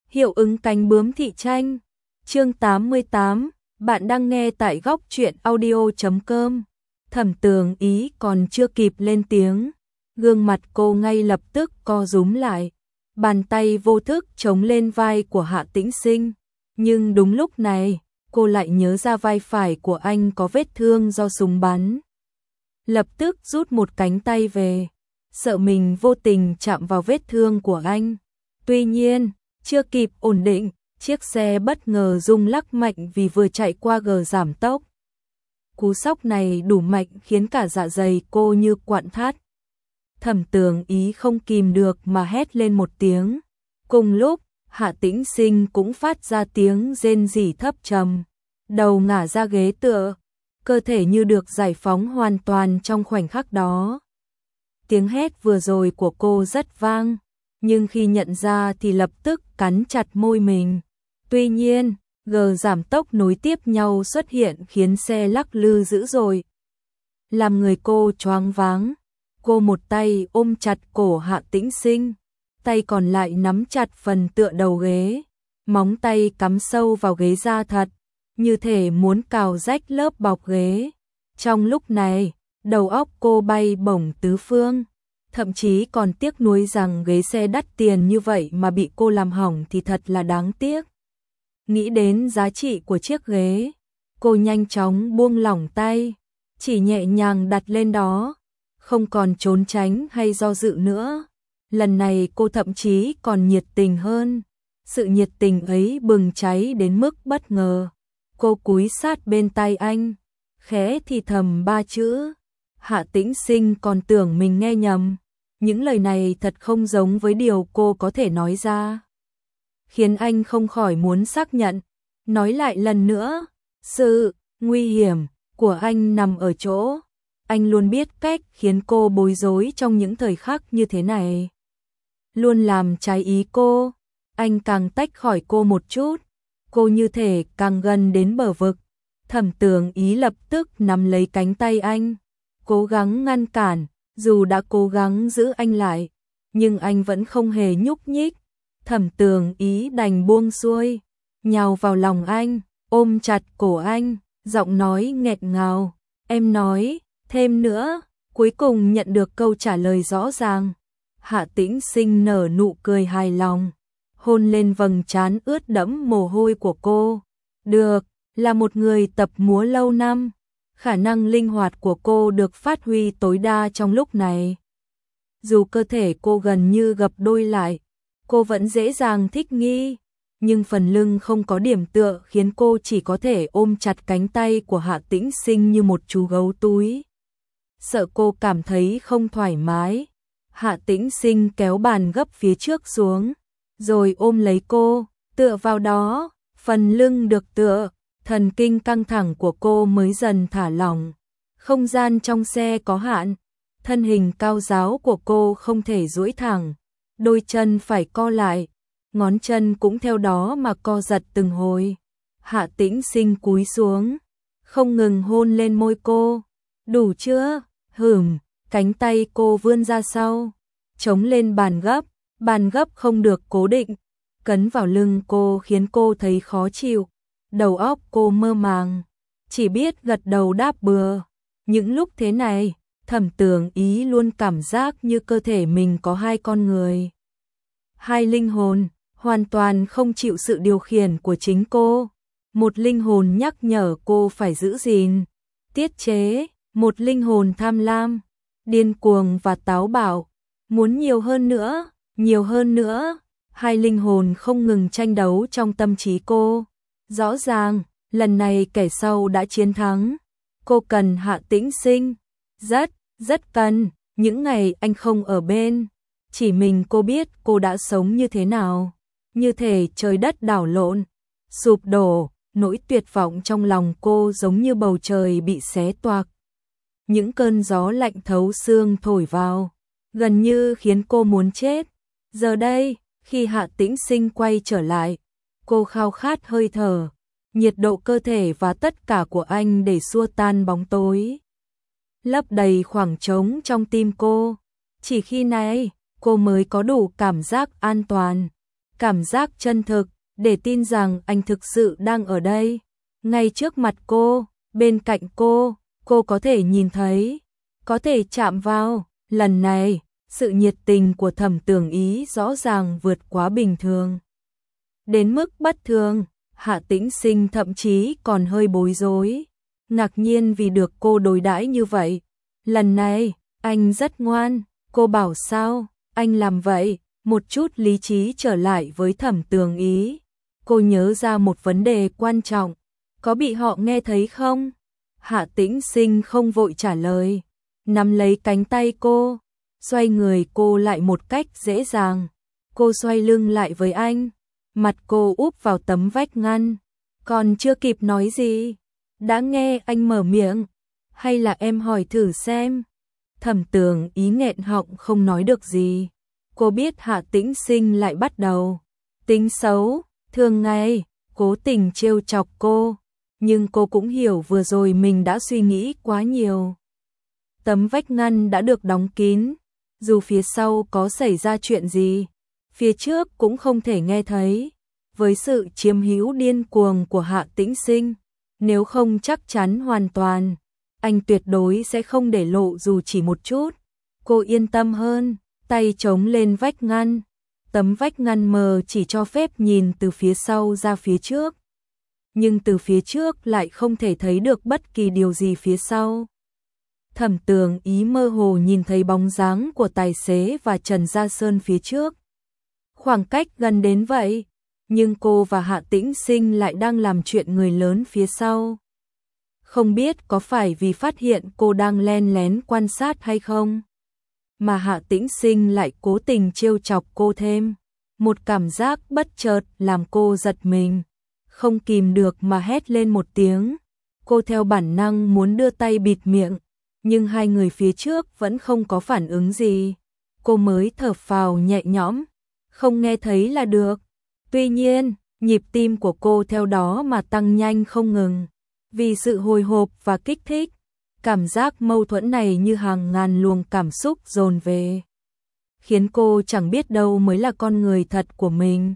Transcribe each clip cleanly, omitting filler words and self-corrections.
Hiệu ứng cánh bướm thị tranh. Chương 88, bạn đang nghe tại góc truyện audio.com. Thẩm Tường Ý còn chưa kịp lên tiếng, gương mặt cô ngay lập tức co rúm lại, bàn tay vô thức chống lên vai của Hạ Tĩnh Sinh. Nhưng đúng lúc này, cô lại nhớ ra vai phải của anh có vết thương do súng bắn. Lập tức rút một cánh tay về, sợ mình vô tình chạm vào vết thương của anh. Tuy nhiên, chưa kịp ổn định, chiếc xe bất ngờ rung lắc mạnh vì vừa chạy qua gờ giảm tốc. Cú sốc này đủ mạnh khiến cả dạ dày cô như quặn thắt. Thẩm Tường Ý không kìm được mà hét lên một tiếng. Cùng lúc, Hạ Tĩnh Sinh cũng phát ra tiếng rên rỉ thấp trầm, đầu ngả ra ghế tựa, cơ thể như được giải phóng hoàn toàn trong khoảnh khắc đó. Tiếng hét vừa rồi của cô rất vang, nhưng khi nhận ra thì lập tức cắn chặt môi mình. Tuy nhiên, gờ giảm tốc nối tiếp nhau xuất hiện khiến xe lắc lư dữ dội, làm người cô choáng váng. Cô một tay ôm chặt cổ Hạ Tĩnh Sinh, tay còn lại nắm chặt phần tựa đầu ghế, móng tay cắm sâu vào ghế da thật, như thể muốn cào rách lớp bọc ghế. Trong lúc này, đầu óc cô bay bổng tứ phương, thậm chí còn tiếc nuối rằng ghế xe đắt tiền như vậy mà bị cô làm hỏng thì thật là đáng tiếc. Nghĩ đến giá trị của chiếc ghế, cô nhanh chóng buông lỏng tay, chỉ nhẹ nhàng đặt lên đó, không còn trốn tránh hay do dự nữa. Lần này cô thậm chí còn nhiệt tình hơn. Sự nhiệt tình ấy bừng cháy đến mức bất ngờ. Cô cúi sát bên tai anh, khẽ thì thầm 3 chữ. Hạ Tĩnh Sinh còn tưởng mình nghe nhầm. Những lời này thật không giống với điều cô có thể nói ra, khiến anh không khỏi muốn xác nhận. Nói lại lần nữa, sự nguy hiểm của anh nằm ở chỗ anh luôn biết cách khiến cô bối rối trong những thời khắc như thế này, luôn làm trái ý cô. Anh càng tách khỏi cô một chút, cô như thể càng gần đến bờ vực. Thẩm Tường Ý lập tức nắm lấy cánh tay anh, cố gắng ngăn cản. Dù đã cố gắng giữ anh lại, nhưng anh vẫn không hề nhúc nhích. Thẩm Tường Ý đành buông xuôi, nhào vào lòng anh, ôm chặt cổ anh, giọng nói nghẹn ngào. Em nói thêm nữa. Cuối cùng nhận được câu trả lời rõ ràng. Hạ Tĩnh Sinh nở nụ cười hài lòng, hôn lên vầng trán ướt đẫm mồ hôi của cô. Được, là một người tập múa lâu năm, khả năng linh hoạt của cô được phát huy tối đa trong lúc này. Dù cơ thể cô gần như gập đôi lại, cô vẫn dễ dàng thích nghi, nhưng phần lưng không có điểm tựa khiến cô chỉ có thể ôm chặt cánh tay của Hạ Tĩnh Sinh như một chú gấu túi. Sợ cô cảm thấy không thoải mái, Hạ Tĩnh Sinh kéo bàn gấp phía trước xuống, rồi ôm lấy cô, tựa vào đó, phần lưng được tựa, thần kinh căng thẳng của cô mới dần thả lỏng. Không gian trong xe có hạn, thân hình cao ráo của cô không thể duỗi thẳng, đôi chân phải co lại, ngón chân cũng theo đó mà co giật từng hồi. Hạ Tĩnh Sinh cúi xuống, không ngừng hôn lên môi cô. Đủ chưa? Cánh tay cô vươn ra sau, chống lên bàn gấp không được cố định, cấn vào lưng cô khiến cô thấy khó chịu. Đầu óc cô mơ màng, chỉ biết gật đầu đáp bừa. Những lúc thế này, Thẩm Tường Ý luôn cảm giác như cơ thể mình có hai con người, hai linh hồn, hoàn toàn không chịu sự điều khiển của chính cô. Một linh hồn nhắc nhở cô phải giữ gìn, tiết chế, một linh hồn tham lam, điên cuồng và táo bạo, muốn nhiều hơn nữa. Hai linh hồn không ngừng tranh đấu trong tâm trí cô. Rõ ràng, lần này kẻ sau đã chiến thắng. Cô cần Hạ Tĩnh Sinh, rất cần. Những ngày anh không ở bên, chỉ mình cô biết cô đã sống như thế nào. Như thể trời đất đảo lộn, sụp đổ, nỗi tuyệt vọng trong lòng cô giống như bầu trời bị xé toạc. Những cơn gió lạnh thấu xương thổi vào, gần như khiến cô muốn chết. Giờ đây, khi Hạ Tĩnh Sinh quay trở lại, cô khao khát hơi thở, nhiệt độ cơ thể và tất cả của anh để xua tan bóng tối, lấp đầy khoảng trống trong tim cô. Chỉ khi này, cô mới có đủ cảm giác an toàn. cảm giác chân thực, để tin rằng anh thực sự đang ở đây, ngay trước mặt cô, bên cạnh cô có thể nhìn thấy, có thể chạm vào. Lần này, sự nhiệt tình của Thẩm Tường Ý rõ ràng vượt quá bình thường. Đến mức bất thường, Hạ Tĩnh Sinh thậm chí còn hơi bối rối, ngạc nhiên vì được cô đối đãi như vậy. Lần này, anh rất ngoan, cô bảo sao, anh làm vậy, một chút lý trí trở lại với Thẩm Tường Ý. Cô nhớ ra một vấn đề quan trọng, có bị họ nghe thấy không? Hạ Tĩnh Sinh không vội trả lời, nắm lấy cánh tay cô, xoay người cô lại một cách dễ dàng. Cô xoay lưng lại với anh, mặt cô úp vào tấm vách ngăn, còn chưa kịp nói gì, đã nghe anh mở miệng, hay là em hỏi thử xem. Thẩm Tường Ý nghẹn họng không nói được gì. Cô biết Hạ Tĩnh Sinh lại bắt đầu tính xấu, thường ngày cố tình trêu chọc cô, nhưng cô cũng hiểu vừa rồi mình đã suy nghĩ quá nhiều. Tấm vách ngăn đã được đóng kín, dù phía sau có xảy ra chuyện gì, phía trước cũng không thể nghe thấy. Với sự chiếm hữu điên cuồng của Hạ Tĩnh Sinh, nếu không chắc chắn hoàn toàn, anh tuyệt đối sẽ không để lộ dù chỉ một chút. Cô yên tâm hơn, tay chống lên vách ngăn. Tấm vách ngăn mờ chỉ cho phép nhìn từ phía sau ra phía trước, nhưng từ phía trước lại không thể thấy được bất kỳ điều gì phía sau. Thẩm Tường Ý mơ hồ nhìn thấy bóng dáng của tài xế và Trần Gia Sơn phía trước. Khoảng cách gần đến vậy, nhưng cô và Hạ Tĩnh Sinh lại đang làm chuyện người lớn phía sau. Không biết có phải vì phát hiện cô đang len lén quan sát hay không, mà Hạ Tĩnh Sinh lại cố tình trêu chọc cô thêm. Một cảm giác bất chợt làm cô giật mình, không kìm được mà hét lên một tiếng. Cô theo bản năng muốn đưa tay bịt miệng, nhưng hai người phía trước vẫn không có phản ứng gì. Cô mới thở phào nhẹ nhõm, không nghe thấy là được. Tuy nhiên, nhịp tim của cô theo đó mà tăng nhanh không ngừng, vì sự hồi hộp và kích thích. Cảm giác mâu thuẫn này như hàng ngàn luồng cảm xúc dồn về, khiến cô chẳng biết đâu mới là con người thật của mình.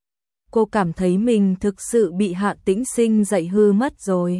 Cô cảm thấy mình thực sự bị Hạ Tĩnh Sinh dạy hư mất rồi.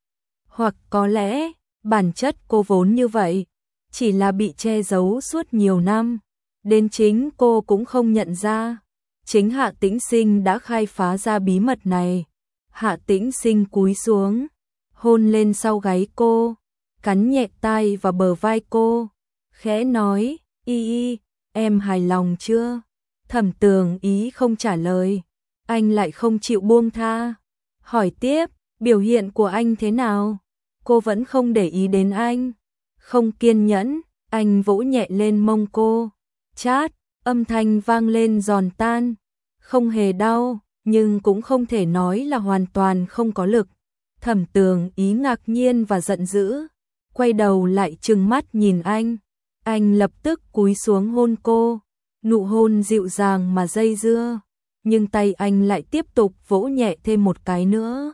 Hoặc có lẽ, bản chất cô vốn như vậy, chỉ là bị che giấu suốt nhiều năm, đến chính cô cũng không nhận ra. Chính Hạ Tĩnh Sinh đã khai phá ra bí mật này. Hạ Tĩnh Sinh cúi xuống, hôn lên sau gáy cô, cắn nhẹ tai và bờ vai cô, khẽ nói, y, em hài lòng chưa? Thẩm Tường Ý không trả lời, anh lại không chịu buông tha. Hỏi tiếp, biểu hiện của anh thế nào? Cô vẫn không để ý đến anh, không kiên nhẫn. Anh vỗ nhẹ lên mông cô, chát, âm thanh vang lên giòn tan, không hề đau, nhưng cũng không thể nói là hoàn toàn không có lực. Thẩm Tường Ý ngạc nhiên và giận dữ, quay đầu lại trừng mắt nhìn anh lập tức cúi xuống hôn cô, nụ hôn dịu dàng mà dây dưa, nhưng tay anh lại tiếp tục vỗ nhẹ thêm một cái nữa.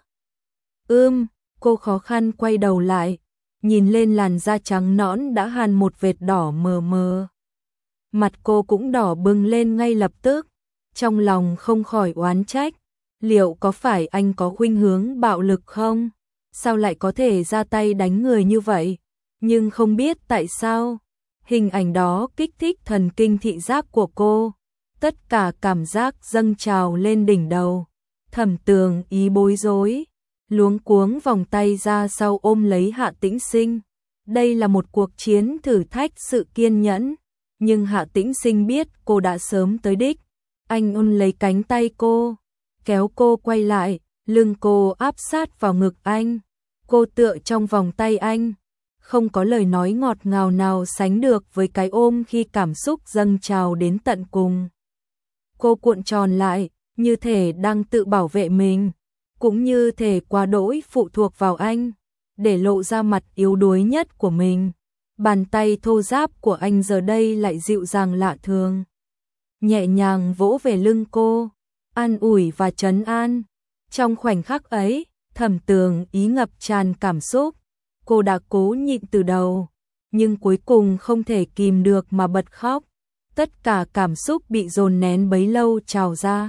Cô khó khăn quay đầu lại, nhìn lên làn da trắng nõn đã hằn một vệt đỏ mờ mờ. Mặt cô cũng đỏ bừng lên ngay lập tức, trong lòng không khỏi oán trách, liệu có phải anh có khuynh hướng bạo lực không? Sao lại có thể ra tay đánh người như vậy? Nhưng không biết tại sao, hình ảnh đó kích thích thần kinh thị giác của cô, tất cả cảm giác dâng trào lên đỉnh đầu. Thẩm Tường Ý bối rối, luống cuống vòng tay ra sau ôm lấy Hạ Tĩnh Sinh. Đây là một cuộc chiến thử thách sự kiên nhẫn, nhưng Hạ Tĩnh Sinh biết cô đã sớm tới đích. Anh ôm lấy cánh tay cô, kéo cô quay lại, lưng cô áp sát vào ngực anh. Cô tựa trong vòng tay anh, không có lời nói ngọt ngào nào sánh được với cái ôm khi cảm xúc dâng trào đến tận cùng. Cô cuộn tròn lại, như thể đang tự bảo vệ mình, cũng như thể quá đỗi phụ thuộc vào anh, để lộ ra mặt yếu đuối nhất của mình. Bàn tay thô ráp của anh giờ đây lại dịu dàng lạ thường, nhẹ nhàng vỗ về lưng cô, an ủi và trấn an. Trong khoảnh khắc ấy, Thẩm Tường Ý ngập tràn cảm xúc. Cô đã cố nhịn từ đầu, nhưng cuối cùng không thể kìm được mà bật khóc. Tất cả cảm xúc bị dồn nén bấy lâu trào ra.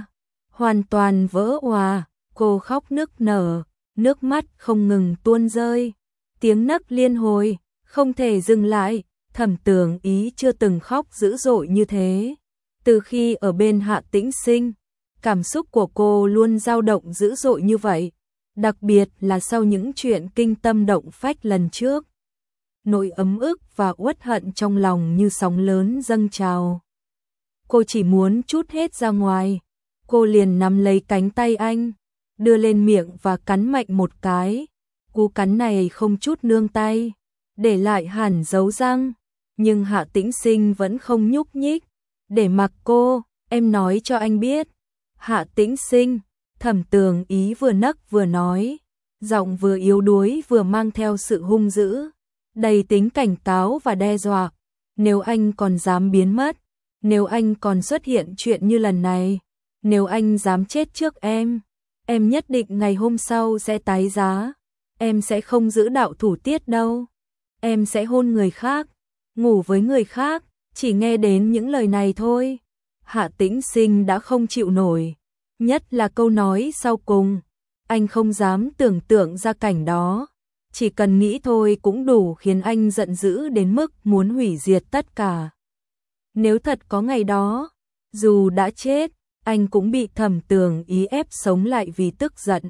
hoàn toàn vỡ òa, cô khóc nức nở, nước mắt không ngừng tuôn rơi, tiếng nấc liên hồi, không thể dừng lại. Thẩm Tường Ý chưa từng khóc dữ dội như thế. Từ khi ở bên Hạ Tĩnh Sinh, cảm xúc của cô luôn dao động dữ dội như vậy, đặc biệt là sau những chuyện kinh tâm động phách lần trước. Nỗi ấm ức và uất hận trong lòng như sóng lớn dâng trào. Cô chỉ muốn trút hết ra ngoài. Cô liền nắm lấy cánh tay anh, đưa lên miệng và cắn mạnh một cái. Cú cắn này không chút nương tay, để lại hẳn dấu răng. Nhưng Hạ Tĩnh Sinh vẫn không nhúc nhích, để mặc cô. Em nói cho anh biết. Hạ Tĩnh Sinh, Thẩm Tường Ý vừa nấc vừa nói, giọng vừa yếu đuối vừa mang theo sự hung dữ, đầy tính cảnh cáo và đe dọa. Nếu anh còn dám biến mất, nếu anh còn xuất hiện chuyện như lần này, nếu anh dám chết trước em nhất định ngày hôm sau sẽ tái giá. Em sẽ không giữ đạo thủ tiết đâu. Em sẽ hôn người khác, ngủ với người khác. Chỉ nghe đến những lời này thôi, Hạ Tĩnh Sinh đã không chịu nổi. Nhất là câu nói sau cùng, anh không dám tưởng tượng ra cảnh đó. Chỉ cần nghĩ thôi cũng đủ khiến anh giận dữ đến mức muốn hủy diệt tất cả. Nếu thật có ngày đó, dù đã chết, anh cũng bị Thẩm Tường Ý ép sống lại vì tức giận.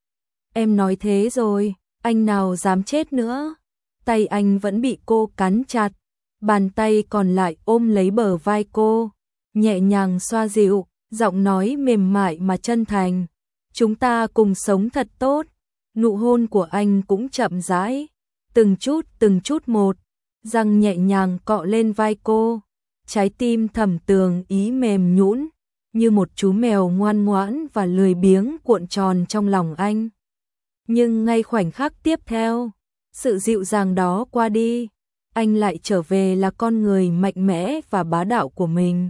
Em nói thế rồi, anh nào dám chết nữa. Tay anh vẫn bị cô cắn chặt, bàn tay còn lại ôm lấy bờ vai cô, nhẹ nhàng xoa dịu, giọng nói mềm mại mà chân thành. Chúng ta cùng sống thật tốt. Nụ hôn của anh cũng chậm rãi, từng chút một, răng nhẹ nhàng cọ lên vai cô. Trái tim Thẩm Tường Ý mềm nhũn, như một chú mèo ngoan ngoãn và lười biếng cuộn tròn trong lòng anh. Nhưng ngay khoảnh khắc tiếp theo, sự dịu dàng đó qua đi, anh lại trở về là con người mạnh mẽ và bá đạo của mình.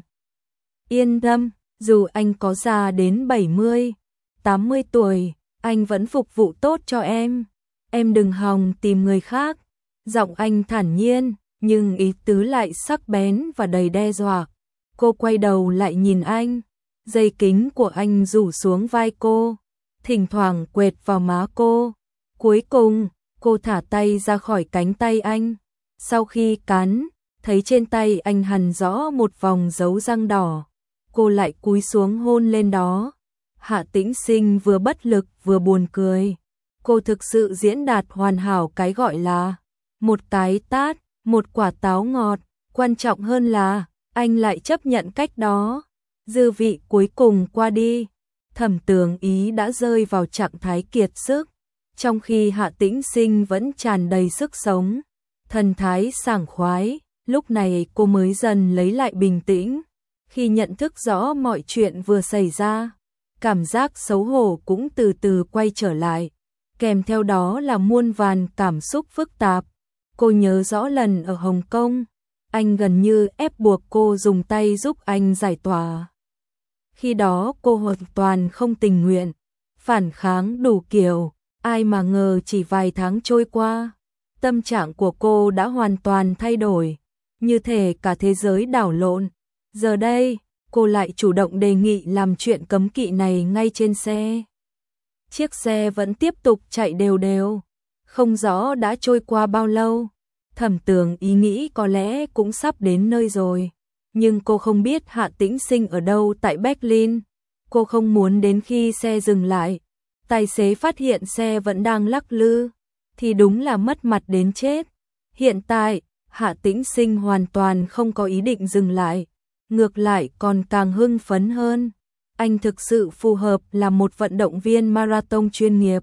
Yên tâm, dù anh có già đến 70, 80 tuổi, anh vẫn phục vụ tốt cho em. Em đừng hòng tìm người khác. Giọng anh thản nhiên, nhưng ý tứ lại sắc bén và đầy đe dọa. Cô quay đầu lại nhìn anh, dây kính của anh rủ xuống vai cô, thỉnh thoảng quệt vào má cô. Cuối cùng, cô thả tay ra khỏi cánh tay anh. Sau khi cắn, thấy trên tay anh hằn rõ một vòng dấu răng đỏ. Cô lại cúi xuống hôn lên đó. Hạ Tĩnh Sinh vừa bất lực vừa buồn cười. Cô thực sự diễn đạt hoàn hảo cái gọi là một cái tát, một quả táo ngọt. Quan trọng hơn là anh lại chấp nhận cách đó. Dư vị cuối cùng qua đi, Thẩm Tường Ý đã rơi vào trạng thái kiệt sức, trong khi Hạ Tĩnh Sinh vẫn tràn đầy sức sống, thần thái sảng khoái. Lúc này cô mới dần lấy lại bình tĩnh. Khi nhận thức rõ mọi chuyện vừa xảy ra, cảm giác xấu hổ cũng từ từ quay trở lại, kèm theo đó là muôn vàn cảm xúc phức tạp. Cô nhớ rõ lần ở Hồng Kông, anh gần như ép buộc cô dùng tay giúp anh giải tỏa. Khi đó cô hoàn toàn không tình nguyện, phản kháng đủ kiểu, ai mà ngờ chỉ vài tháng trôi qua, tâm trạng của cô đã hoàn toàn thay đổi, như thể cả thế giới đảo lộn. Giờ đây, cô lại chủ động đề nghị làm chuyện cấm kỵ này ngay trên xe. Chiếc xe vẫn tiếp tục chạy đều đều, không rõ đã trôi qua bao lâu. Thẩm Tường Ý nghĩ có lẽ cũng sắp đến nơi rồi, nhưng cô không biết Hạ Tĩnh Sinh ở đâu tại Berlin. Cô không muốn đến khi xe dừng lại, tài xế phát hiện xe vẫn đang lắc lư, thì đúng là mất mặt đến chết. Hiện tại, Hạ Tĩnh Sinh hoàn toàn không có ý định dừng lại, ngược lại còn càng hưng phấn hơn. Anh thực sự phù hợp là một vận động viên marathon chuyên nghiệp,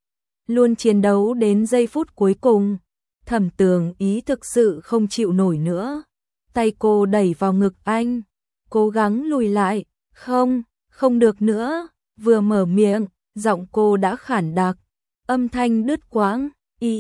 luôn chiến đấu đến giây phút cuối cùng. Thẩm Tường Ý thực sự không chịu nổi nữa, tay cô đẩy vào ngực anh, cố gắng lùi lại. Không được nữa. Vừa mở miệng, giọng cô đã khản đặc, âm thanh đứt quãng.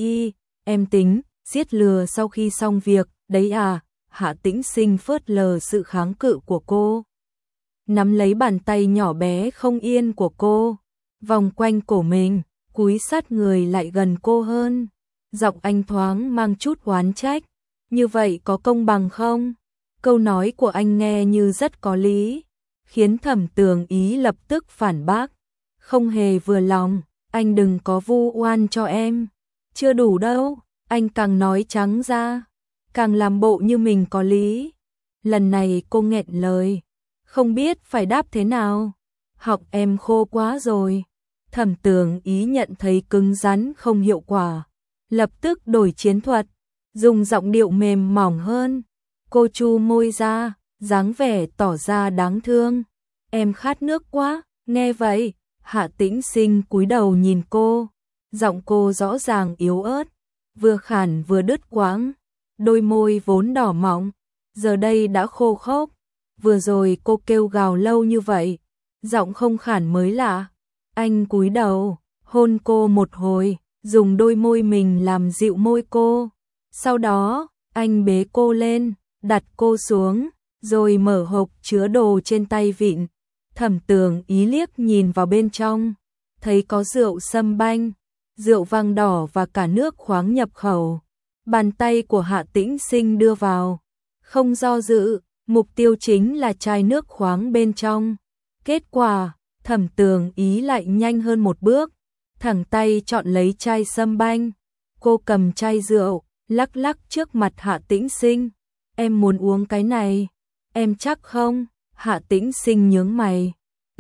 Em tính giết lừa sau khi xong việc đấy à? Hạ Tĩnh Sinh phớt lờ sự kháng cự của cô, nắm lấy bàn tay nhỏ bé không yên của cô, vòng quanh cổ mình, cúi sát người lại gần cô hơn. Giọng anh thoáng mang chút oán trách. Như vậy có công bằng không? Câu nói của anh nghe như rất có lý, khiến Thẩm Tường Ý lập tức phản bác. Không hề vừa lòng, anh đừng có vu oan cho em. Chưa đủ đâu, anh càng nói trắng ra, càng làm bộ như mình có lý. Lần này cô nghẹn lời, không biết phải đáp thế nào. Học em khô quá rồi. Thẩm Tường Ý nhận thấy cứng rắn không hiệu quả, lập tức đổi chiến thuật, dùng giọng điệu mềm mỏng hơn. Cô chu môi ra, dáng vẻ tỏ ra đáng thương. Em khát nước quá. Nghe vậy, Hạ Tĩnh Sinh cúi đầu nhìn cô, giọng cô rõ ràng yếu ớt, vừa khản vừa đứt quãng, đôi môi vốn đỏ mọng, giờ đây đã khô khốc. Vừa rồi cô kêu gào lâu như vậy, giọng không khản mới lạ. Anh cúi đầu, hôn cô một hồi, dùng đôi môi mình làm dịu môi cô. Sau đó, anh bế cô lên, đặt cô xuống, rồi mở hộp chứa đồ trên tay vịn. Thẩm Tường Ý liếc nhìn vào bên trong, thấy có rượu sâm banh, rượu vang đỏ và cả nước khoáng nhập khẩu. Bàn tay của Hạ Tĩnh Sinh đưa vào, không do dự, mục tiêu chính là chai nước khoáng bên trong. Kết quả, Thẩm Tường Ý lại nhanh hơn một bước, thẳng tay chọn lấy chai sâm banh. Cô cầm chai rượu, lắc lắc trước mặt Hạ Tĩnh Sinh. Em muốn uống cái này, em chắc không? Hạ Tĩnh Sinh nhướng mày.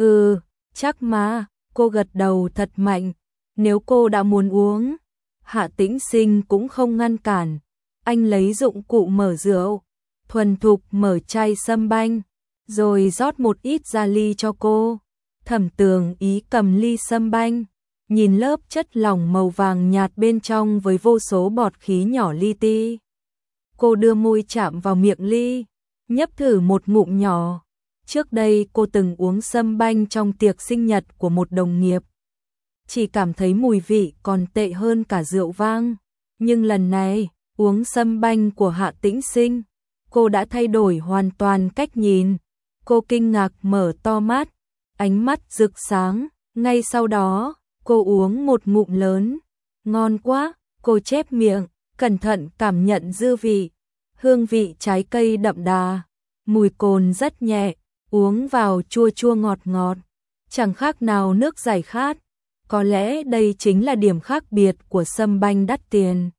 Chắc mà. Cô gật đầu thật mạnh. Nếu cô đã muốn uống. Hạ Tĩnh Sinh cũng không ngăn cản. Anh lấy dụng cụ mở rượu, thuần thục mở chai sâm banh, rồi rót một ít ra ly cho cô. Thẩm Tường Ý cầm ly sâm banh, nhìn lớp chất lỏng màu vàng nhạt bên trong với vô số bọt khí nhỏ li ti. Cô đưa môi chạm vào miệng ly, nhấp thử một ngụm nhỏ. Trước đây cô từng uống sâm banh trong tiệc sinh nhật của một đồng nghiệp. Chỉ cảm thấy mùi vị còn tệ hơn cả rượu vang. Nhưng lần này, uống sâm banh của Hạ Tĩnh Sinh, cô đã thay đổi hoàn toàn cách nhìn. Cô kinh ngạc mở to mắt, ánh mắt rực sáng. Ngay sau đó, cô uống một ngụm lớn. Ngon quá, cô chép miệng, cẩn thận cảm nhận dư vị. Hương vị trái cây đậm đà, mùi cồn rất nhẹ, uống vào chua chua ngọt ngọt, chẳng khác nào nước giải khát. Có lẽ đây chính là điểm khác biệt của sâm banh đắt tiền.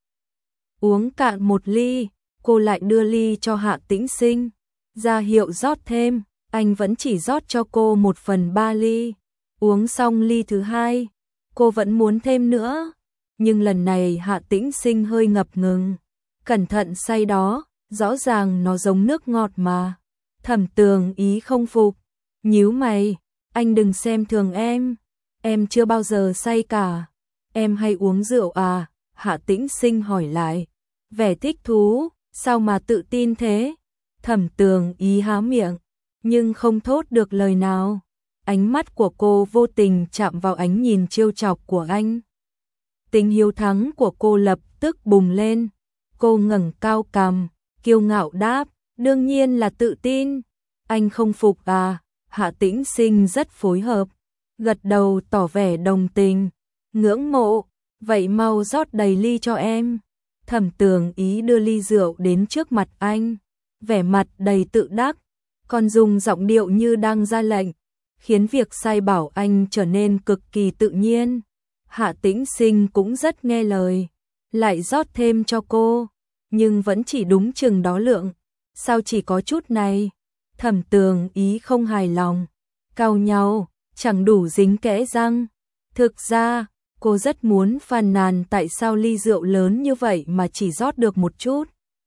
Uống cạn một ly, cô lại đưa ly cho Hạ Tĩnh Sinh, ra hiệu rót thêm. Anh vẫn chỉ rót cho cô 1/3 ly. Uống xong ly thứ hai, cô vẫn muốn thêm nữa. Nhưng lần này Hạ Tĩnh Sinh hơi ngập ngừng, cẩn thận say đó, rõ ràng nó giống nước ngọt mà. Thẩm Tường Ý không phục, nhíu mày, anh đừng xem thường em chưa bao giờ say cả. Em hay uống rượu à? Hạ Tĩnh Sinh hỏi lại, vẻ thích thú, sao mà tự tin thế? Thẩm Tường Ý há miệng, nhưng không thốt được lời nào. Ánh mắt của cô vô tình chạm vào ánh nhìn trêu chọc của anh. Tính hiếu thắng của cô lập tức bùng lên. Cô ngẩng cao cằm, kiêu ngạo đáp, đương nhiên là tự tin. Anh không phục à? Hạ Tĩnh Sinh rất phối hợp, gật đầu tỏ vẻ đồng tình, ngưỡng mộ. Vậy mau rót đầy ly cho em. Thẩm Tường Ý đưa ly rượu đến trước mặt anh, vẻ mặt đầy tự đắc, còn dùng giọng điệu như đang ra lệnh, khiến việc sai bảo anh trở nên cực kỳ tự nhiên. Hạ Tĩnh Sinh cũng rất nghe lời, lại rót thêm cho cô, nhưng vẫn chỉ đúng chừng đó lượng. Sao chỉ có chút này? Thẩm Tường Ý không hài lòng, cau nhau, chẳng đủ dính kẽ răng. Thực ra, cô rất muốn phàn nàn tại sao ly rượu lớn như vậy mà chỉ rót được một chút.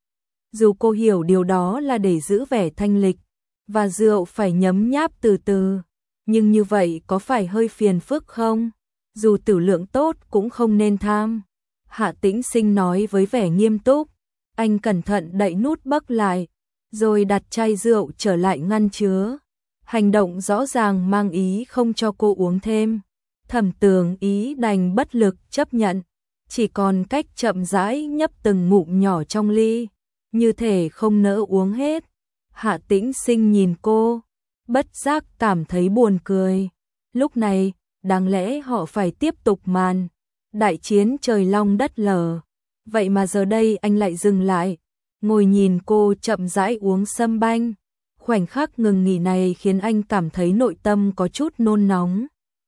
Dù cô hiểu điều đó là để giữ vẻ thanh lịch, và rượu phải nhấm nháp từ từ, nhưng như vậy có phải hơi phiền phức không? Dù tử lượng tốt cũng không nên tham. Hạ Tĩnh Sinh nói với vẻ nghiêm túc. Anh cẩn thận đậy nút bấc lại, rồi đặt chai rượu trở lại ngăn chứa. Hành động rõ ràng mang ý không cho cô uống thêm. Thẩm Tường Ý đành bất lực chấp nhận, chỉ còn cách chậm rãi nhấp từng ngụm nhỏ trong ly, như thể không nỡ uống hết. Hạ Tĩnh Sinh nhìn cô, bất giác cảm thấy buồn cười. Lúc này, đáng lẽ họ phải tiếp tục màn đại chiến trời long đất lở. Vậy mà giờ đây anh lại dừng lại, ngồi nhìn cô chậm rãi uống sâm banh, Khoảnh khắc ngừng nghỉ này khiến anh cảm thấy nội tâm có chút nôn nóng.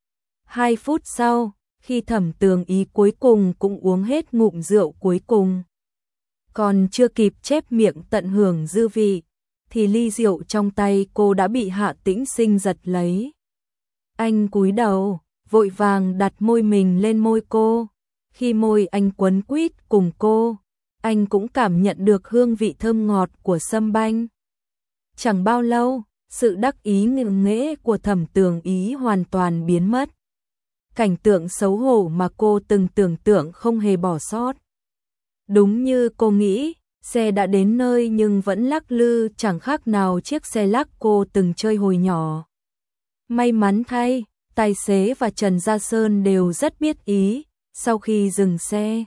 2 phút sau, khi Thẩm Tường Ý cuối cùng cũng uống hết ngụm rượu cuối cùng, còn chưa kịp chép miệng tận hưởng dư vị, thì ly rượu trong tay cô đã bị Hạ Tĩnh Sinh giật lấy. Anh cúi đầu, vội vàng đặt môi mình lên môi cô. Khi môi anh quấn quýt cùng cô, anh cũng cảm nhận được hương vị thơm ngọt của sâm banh. Chẳng bao lâu, sự đắc ý ngượng nghễ của Thẩm Tường Ý hoàn toàn biến mất. Cảnh tượng xấu hổ mà cô từng tưởng tượng không hề bỏ sót. Đúng như cô nghĩ, xe đã đến nơi nhưng vẫn lắc lư chẳng khác nào chiếc xe lắc cô từng chơi hồi nhỏ. May mắn thay, tài xế và Trần Gia Sơn đều rất biết ý. Sau khi dừng xe,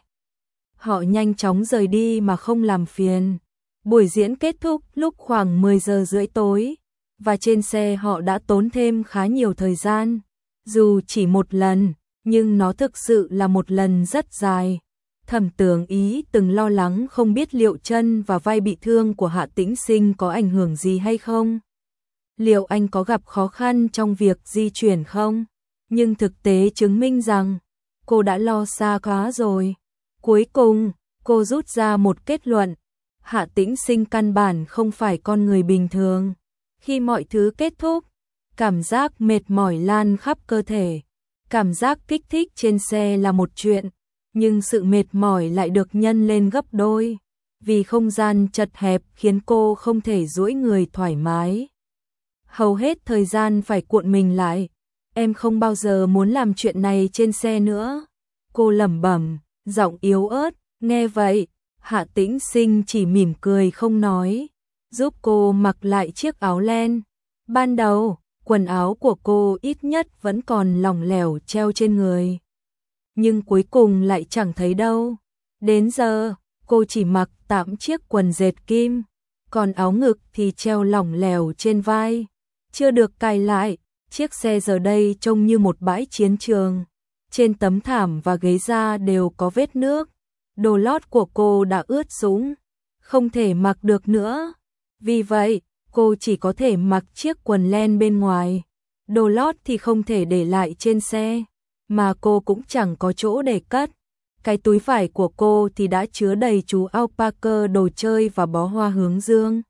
họ nhanh chóng rời đi mà không làm phiền. Buổi diễn kết thúc lúc khoảng 10 giờ rưỡi tối, và trên xe họ đã tốn thêm khá nhiều thời gian. Dù chỉ một lần, nhưng nó thực sự là một lần rất dài. Thẩm Tường Ý từng lo lắng không biết liệu chân và vai bị thương của Hạ Tĩnh Sinh có ảnh hưởng gì hay không. Liệu anh có gặp khó khăn trong việc di chuyển không? Nhưng thực tế chứng minh rằng cô đã lo xa quá rồi. Cuối cùng, cô rút ra một kết luận. Hạ Tĩnh Sinh căn bản không phải con người bình thường. Khi mọi thứ kết thúc, cảm giác mệt mỏi lan khắp cơ thể. Cảm giác kích thích trên xe là một chuyện, nhưng sự mệt mỏi lại được nhân lên gấp đôi. Vì không gian chật hẹp khiến cô không thể duỗi người thoải mái. Hầu hết thời gian phải cuộn mình lại. Em không bao giờ muốn làm chuyện này trên xe nữa. Cô lẩm bẩm, giọng yếu ớt. Nghe vậy, Hạ Tĩnh Sinh chỉ mỉm cười không nói, giúp cô mặc lại chiếc áo len. Ban đầu, quần áo của cô ít nhất vẫn còn lỏng lẻo treo trên người. Nhưng cuối cùng lại chẳng thấy đâu. Đến giờ, cô chỉ mặc tạm chiếc quần dệt kim, còn áo ngực thì treo lỏng lẻo trên vai, chưa được cài lại. Chiếc xe giờ đây trông như một bãi chiến trường. Trên tấm thảm và ghế da đều có vết nước. Đồ lót của cô đã ướt sũng, không thể mặc được nữa. Vì vậy, cô chỉ có thể mặc chiếc quần len bên ngoài. Đồ lót thì không thể để lại trên xe, mà cô cũng chẳng có chỗ để cất. Cái túi vải của cô thì đã chứa đầy chú alpaca, đồ chơi và bó hoa hướng dương.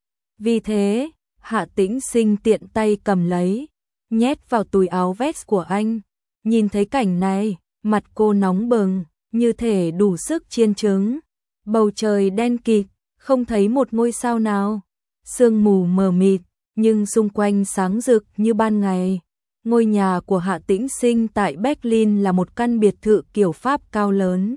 Vì thế, Hạ Tĩnh Sinh tiện tay cầm lấy, nhét vào túi áo vest của anh. Nhìn thấy cảnh này, mặt cô nóng bừng, như thể đủ sức chiên trứng. Bầu trời đen kịt, không thấy một ngôi sao nào. Sương mù mờ mịt, nhưng xung quanh sáng rực như ban ngày. Ngôi nhà của Hạ Tĩnh Sinh tại Berlin là một căn biệt thự kiểu Pháp cao lớn,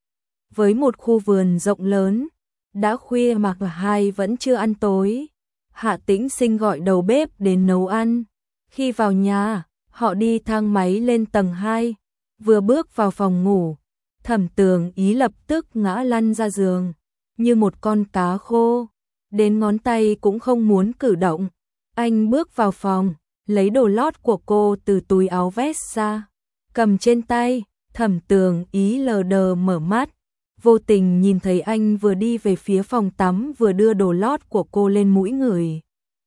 với một khu vườn rộng lớn. Đã khuya mà cả hai vẫn chưa ăn tối. Hạ Tĩnh Sinh gọi đầu bếp đến nấu ăn. Khi vào nhà, họ đi thang máy lên tầng 2. Vừa bước vào phòng ngủ, Thẩm Tường Ý lập tức ngã lăn ra giường, như một con cá khô, đến ngón tay cũng không muốn cử động. Anh bước vào phòng, lấy đồ lót của cô từ túi áo vest ra, cầm trên tay. Thẩm Tường Ý lờ đờ mở mắt, vô tình nhìn thấy anh vừa đi về phía phòng tắm vừa đưa đồ lót của cô lên mũi người.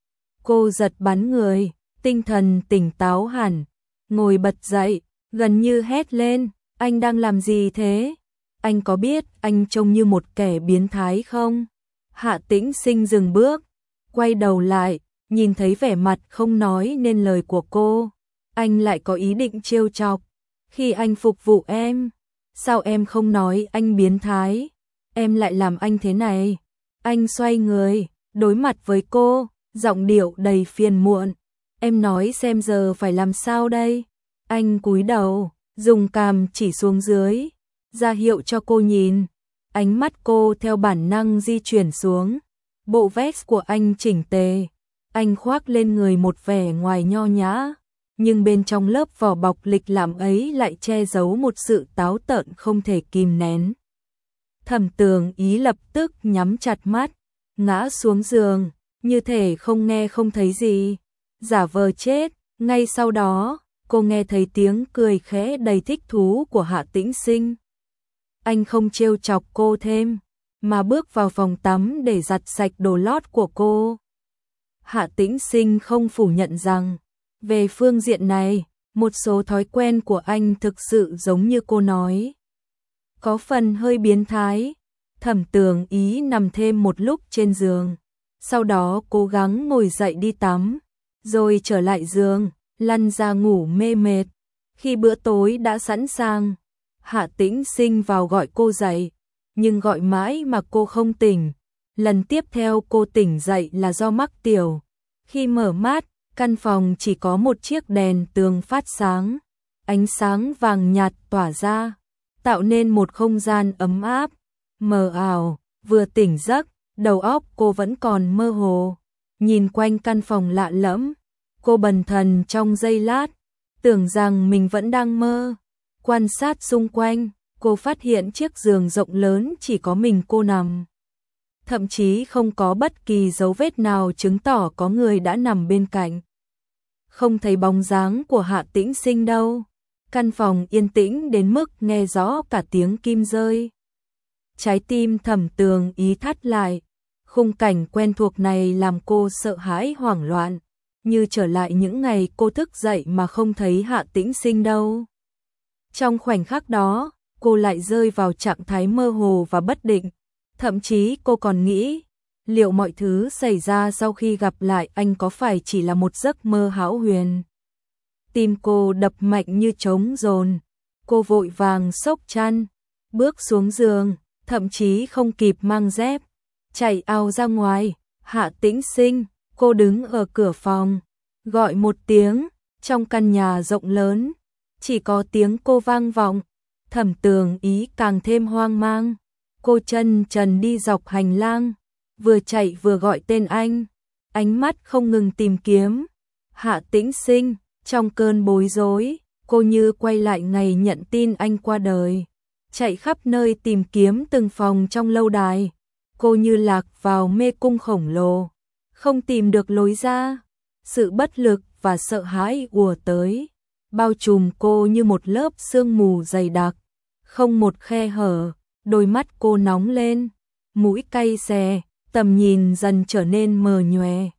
Cô giật bắn người, tinh thần tỉnh táo hẳn, ngồi bật dậy, gần như hét lên, anh đang làm gì thế? Anh có biết anh trông như một kẻ biến thái không? Hạ Tĩnh Sinh dừng bước, quay đầu lại, nhìn thấy vẻ mặt không nói nên lời của cô. Anh lại có ý định trêu chọc. Khi anh phục vụ em, sao em không nói anh biến thái? Em lại làm anh thế này. Anh xoay người, đối mặt với cô, giọng điệu đầy phiền muộn. Em nói xem giờ phải làm sao đây? Anh cúi đầu, dùng cằm chỉ xuống dưới, ra hiệu cho cô nhìn. Ánh mắt cô theo bản năng di chuyển xuống. Bộ vest của anh chỉnh tề. Anh khoác lên người một vẻ ngoài nho nhã, nhưng bên trong lớp vỏ bọc lịch lãm ấy lại che giấu một sự táo tợn không thể kìm nén. Thẩm Tường Ý lập tức nhắm chặt mắt, ngã xuống giường, như thể không nghe không thấy gì, giả vờ chết. Ngay sau đó, cô nghe thấy tiếng cười khẽ đầy thích thú của Hạ Tĩnh Sinh. Anh không trêu chọc cô thêm, mà bước vào phòng tắm để giặt sạch đồ lót của cô. Hạ Tĩnh Sinh không phủ nhận rằng, về phương diện này, một số thói quen của anh thực sự giống như cô nói. Có phần hơi biến thái. Thẩm Tường Ý nằm thêm một lúc trên giường. Sau đó cố gắng ngồi dậy đi tắm. Rồi trở lại giường, lăn ra ngủ mê mệt. Khi bữa tối đã sẵn sàng, Hạ Tĩnh Sinh vào gọi cô dậy. Nhưng gọi mãi mà cô không tỉnh. Lần tiếp theo cô tỉnh dậy là do mắc tiểu. Khi mở mắt, căn phòng chỉ có một chiếc đèn tường phát sáng. Ánh sáng vàng nhạt tỏa ra, tạo nên một không gian ấm áp, mờ ảo. Vừa tỉnh giấc, đầu óc cô vẫn còn mơ hồ. Nhìn quanh căn phòng lạ lẫm, cô bần thần trong giây lát, tưởng rằng mình vẫn đang mơ. Quan sát xung quanh, cô phát hiện chiếc giường rộng lớn chỉ có mình cô nằm. Thậm chí không có bất kỳ dấu vết nào chứng tỏ có người đã nằm bên cạnh. Không thấy bóng dáng của Hạ Tĩnh Sinh đâu. Căn phòng yên tĩnh đến mức nghe rõ cả tiếng kim rơi. Trái tim Thẩm Tường Ý thắt lại. Khung cảnh quen thuộc này làm cô sợ hãi hoảng loạn, như trở lại những ngày cô thức dậy mà không thấy Hạ Tĩnh Sinh đâu. Trong khoảnh khắc đó, cô lại rơi vào trạng thái mơ hồ và bất định. Thậm chí cô còn nghĩ, liệu mọi thứ xảy ra sau khi gặp lại anh có phải chỉ là một giấc mơ hão huyền. Tim cô đập mạnh như trống dồn. Cô vội vàng xốc chăn, bước xuống giường, thậm chí không kịp mang dép, chạy ào ra ngoài. Hạ Tĩnh Sinh, cô đứng ở cửa phòng, gọi một tiếng. Trong căn nhà rộng lớn, chỉ có tiếng cô vang vọng. Thẩm Tường Ý càng thêm hoang mang. Cô chân trần đi dọc hành lang, vừa chạy vừa gọi tên anh, ánh mắt không ngừng tìm kiếm. Hạ Tĩnh Sinh, trong cơn bối rối, cô như quay lại ngày nhận tin anh qua đời, chạy khắp nơi tìm kiếm từng phòng trong lâu đài. Cô như lạc vào mê cung khổng lồ, không tìm được lối ra. Sự bất lực và sợ hãi ùa tới, bao trùm cô như một lớp sương mù dày đặc, không một khe hở. Đôi mắt cô nóng lên, mũi cay xè, tầm nhìn dần trở nên mờ nhòe.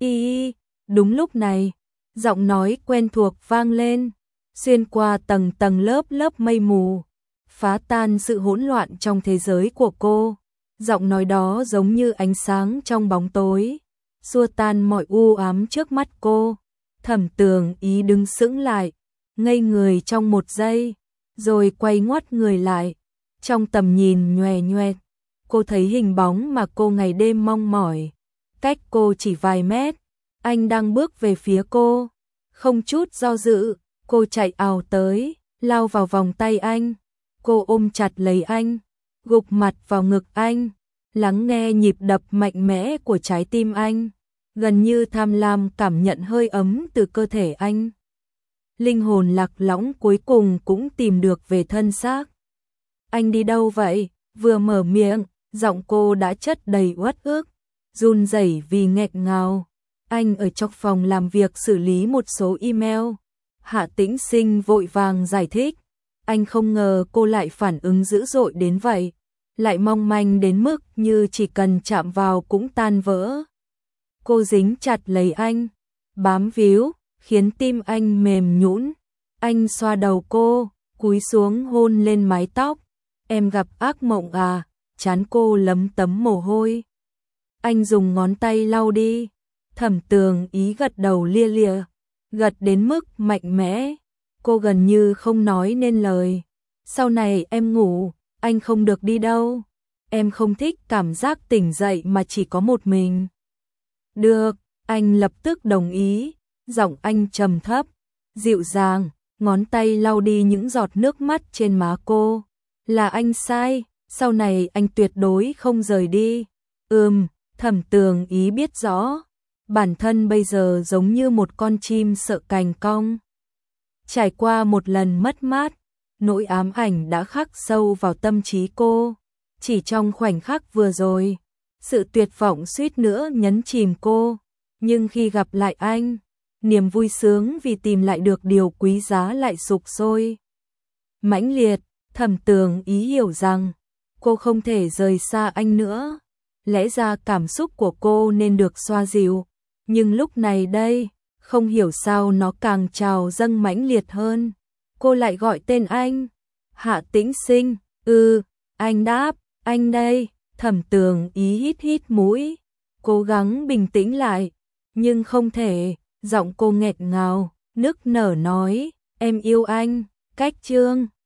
Đúng lúc này, giọng nói quen thuộc vang lên, xuyên qua tầng tầng lớp lớp mây mù, phá tan sự hỗn loạn trong thế giới của cô. Giọng nói đó giống như ánh sáng trong bóng tối, xua tan mọi u ám trước mắt cô. Thẩm Tường Ý đứng sững lại, ngây người trong một giây, rồi quay ngoắt người lại. Trong tầm nhìn nhòe nhòe, cô thấy hình bóng mà cô ngày đêm mong mỏi. Cách cô chỉ vài mét, anh đang bước về phía cô. Không chút do dự, cô chạy ào tới, lao vào vòng tay anh. Cô ôm chặt lấy anh, gục mặt vào ngực anh, lắng nghe nhịp đập mạnh mẽ của trái tim anh, gần như tham lam cảm nhận hơi ấm từ cơ thể anh. Linh hồn lạc lõng cuối cùng cũng tìm được về thân xác. Anh đi đâu vậy? Vừa mở miệng, giọng cô đã chất đầy uất ức, run rẩy vì nghẹn ngào. Anh ở trong phòng làm việc xử lý một số email. Hạ Tĩnh Sinh vội vàng giải thích. Anh không ngờ cô lại phản ứng dữ dội đến vậy, lại mong manh đến mức như chỉ cần chạm vào cũng tan vỡ. Cô dính chặt lấy anh, bám víu, khiến tim anh mềm nhũn. Anh xoa đầu cô, cúi xuống hôn lên mái tóc. Em gặp ác mộng à? Trán cô lấm tấm mồ hôi. Anh dùng ngón tay lau đi. Thẩm Tường Ý gật đầu lia lịa, gật đến mức mạnh mẽ. Cô gần như không nói nên lời. Sau này em ngủ, anh không được đi đâu. Em không thích cảm giác tỉnh dậy mà chỉ có một mình. Được, anh lập tức đồng ý. Giọng anh trầm thấp, dịu dàng, ngón tay lau đi những giọt nước mắt trên má cô. Là anh sai, sau này anh tuyệt đối không rời đi. Thẩm Tường Ý biết rõ, bản thân bây giờ giống như một con chim sợ cành cong. Trải qua một lần mất mát, nỗi ám ảnh đã khắc sâu vào tâm trí cô. Chỉ trong khoảnh khắc vừa rồi, sự tuyệt vọng suýt nữa nhấn chìm cô. Nhưng khi gặp lại anh, niềm vui sướng vì tìm lại được điều quý giá lại sục sôi mãnh liệt. Thẩm Tường Ý hiểu rằng cô không thể rời xa anh nữa. Lẽ ra cảm xúc của cô nên được xoa dịu, Nhưng lúc này đây, không hiểu sao nó càng trào dâng mãnh liệt hơn. Cô lại gọi tên anh. Hạ Tĩnh Sinh, anh đáp, anh đây. Thẩm Tường Ý hít hít mũi, cố gắng bình tĩnh lại, nhưng không thể, giọng cô nghẹn ngào, nức nở nói, em yêu anh, cách chương.